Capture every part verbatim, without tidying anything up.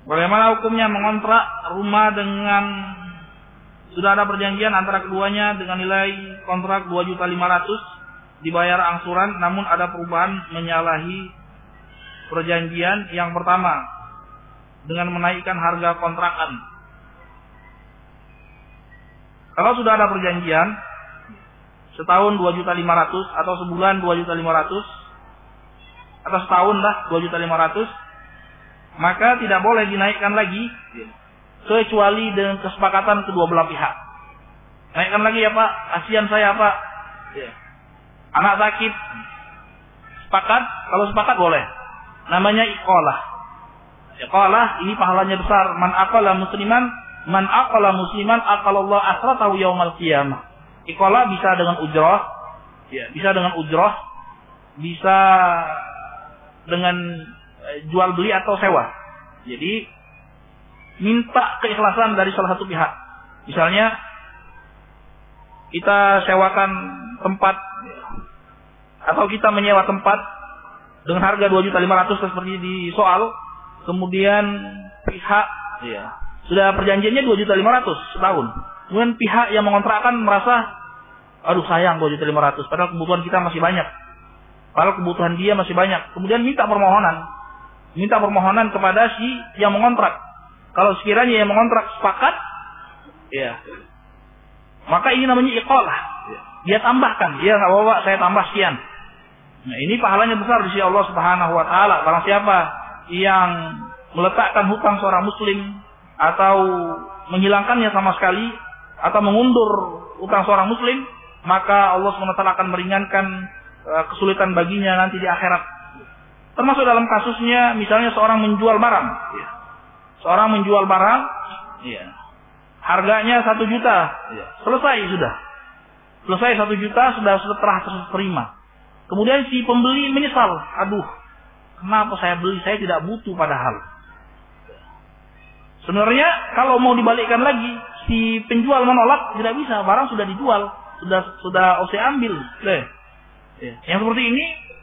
Bagaimana hukumnya mengontrak rumah dengan sudah ada perjanjian antara keduanya dengan nilai kontrak dua juta lima ratus dibayar angsuran, namun ada perubahan menyalahi perjanjian yang pertama dengan menaikkan harga kontrakan. Kalau sudah ada perjanjian setahun dua juta lima ratus atau sebulan dua juta lima ratus atau setahun lah dua juta lima ratus, maka tidak boleh dinaikkan lagi kecuali dengan kesepakatan kedua belah pihak. Naikkan lagi ya Pak, kasihan saya Pak, anak sakit. Sepakat, kalau sepakat boleh. Namanya iqalah. Iqalah ini pahalanya besar. Man aqala musliman, man aqala musliman aqalallah asratahu yaumal qiyamah. Iqalah bisa dengan ujrah, ya, bisa dengan ujrah, bisa dengan jual beli atau sewa. Jadi minta keikhlasan dari salah satu pihak. Misalnya kita sewakan tempat atau kita menyewa tempat dengan harga dua juta lima ratus seperti di soal, kemudian pihak ya, sudah perjanjiannya dua juta lima ratus setahun. Kemudian pihak yang mengontrakkan merasa, aduh sayang dua juta lima ratus, padahal kebutuhan kita masih banyak. Padahal kebutuhan dia masih banyak. Kemudian minta permohonan. Minta permohonan kepada si yang mengontrak. Kalau sekiranya yang mengontrak sepakat, ya, maka ini namanya iqalah. Dia tambahkan, dia nggak bawa, saya tambah sekian. Nah, ini pahalanya besar di sisi Allah Subhanahu Wa Taala. Barang siapa yang meletakkan hutang seorang Muslim atau menghilangkannya sama sekali atau mengundur hutang seorang Muslim, maka Allah Subhanahu Wa Taala akan meringankan uh, kesulitan baginya nanti di akhirat. Termasuk dalam kasusnya, misalnya seorang menjual barang. Ya. Seorang menjual barang, ya, harganya satu juta, ya, selesai sudah, selesai satu juta sudah sudah telah terima. Kemudian si pembeli menyesal, aduh, kenapa saya beli, saya tidak butuh padahal. Sebenarnya kalau mau dibalikkan lagi, si penjual menolak, tidak bisa, barang sudah dijual, sudah sudah O C ambil. Deh. Ya. Yang seperti ini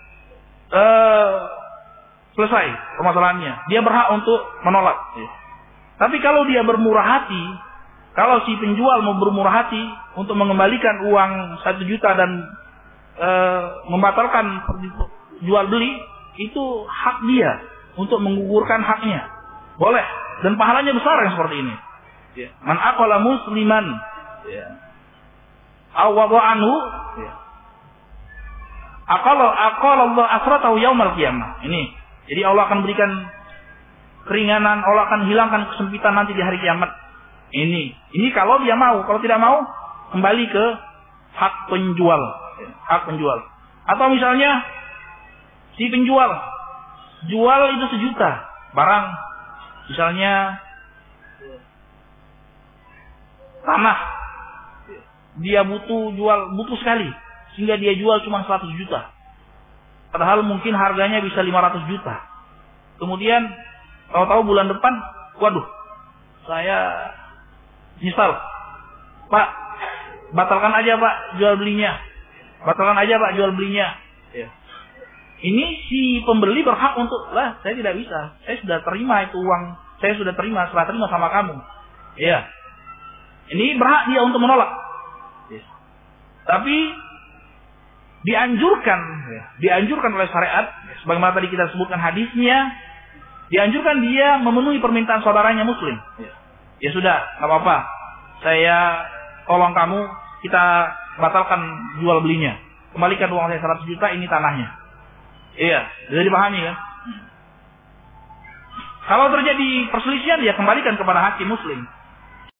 uh, selesai permasalahannya. Dia berhak untuk menolak. Ya. Tapi kalau dia bermurah hati, kalau si penjual mau bermurah hati untuk mengembalikan uang satu juta dan e, membatalkan jual beli, itu hak dia untuk menggugurkan haknya. Boleh. Dan pahalanya besar yang seperti ini. Ya. Man aqala musliman, ya, aw wada'anhu, ya, aqala aqala Allah asratahu yaumal qiyamah. Ini. Jadi Allah akan berikan keringanan, Allah akan hilangkan kesempitan nanti di hari kiamat. Ini, ini kalau dia mau, kalau tidak mau kembali ke hak penjual, hak penjual. Atau misalnya si penjual jual itu sejuta barang, misalnya tanah, dia butuh jual butuh sekali sehingga dia jual cuma seratus juta. Padahal mungkin harganya bisa lima ratus juta. Kemudian tahu-tahu bulan depan, waduh, saya nyesal. Pak, batalkan aja Pak jual belinya. Batalkan aja Pak jual belinya. Ya. Ini si pembeli berhak untuk, lah saya tidak bisa. Saya sudah terima itu uang. Saya sudah terima, setelah terima sama kamu. Ya. Ini berhak dia untuk menolak. Ya. Tapi dianjurkan, ya, dianjurkan oleh syariat, sebagaimana tadi kita sebutkan hadisnya, dianjurkan dia memenuhi permintaan saudaranya Muslim. Ya, ya sudah, nggak apa-apa. Saya tolong kamu, kita batalkan jual belinya. Kembalikan uang saya seratus juta, ini tanahnya. Iya, bisa dipahami kan? Kalau terjadi perselisihan, ya kembalikan kepada hakim Muslim.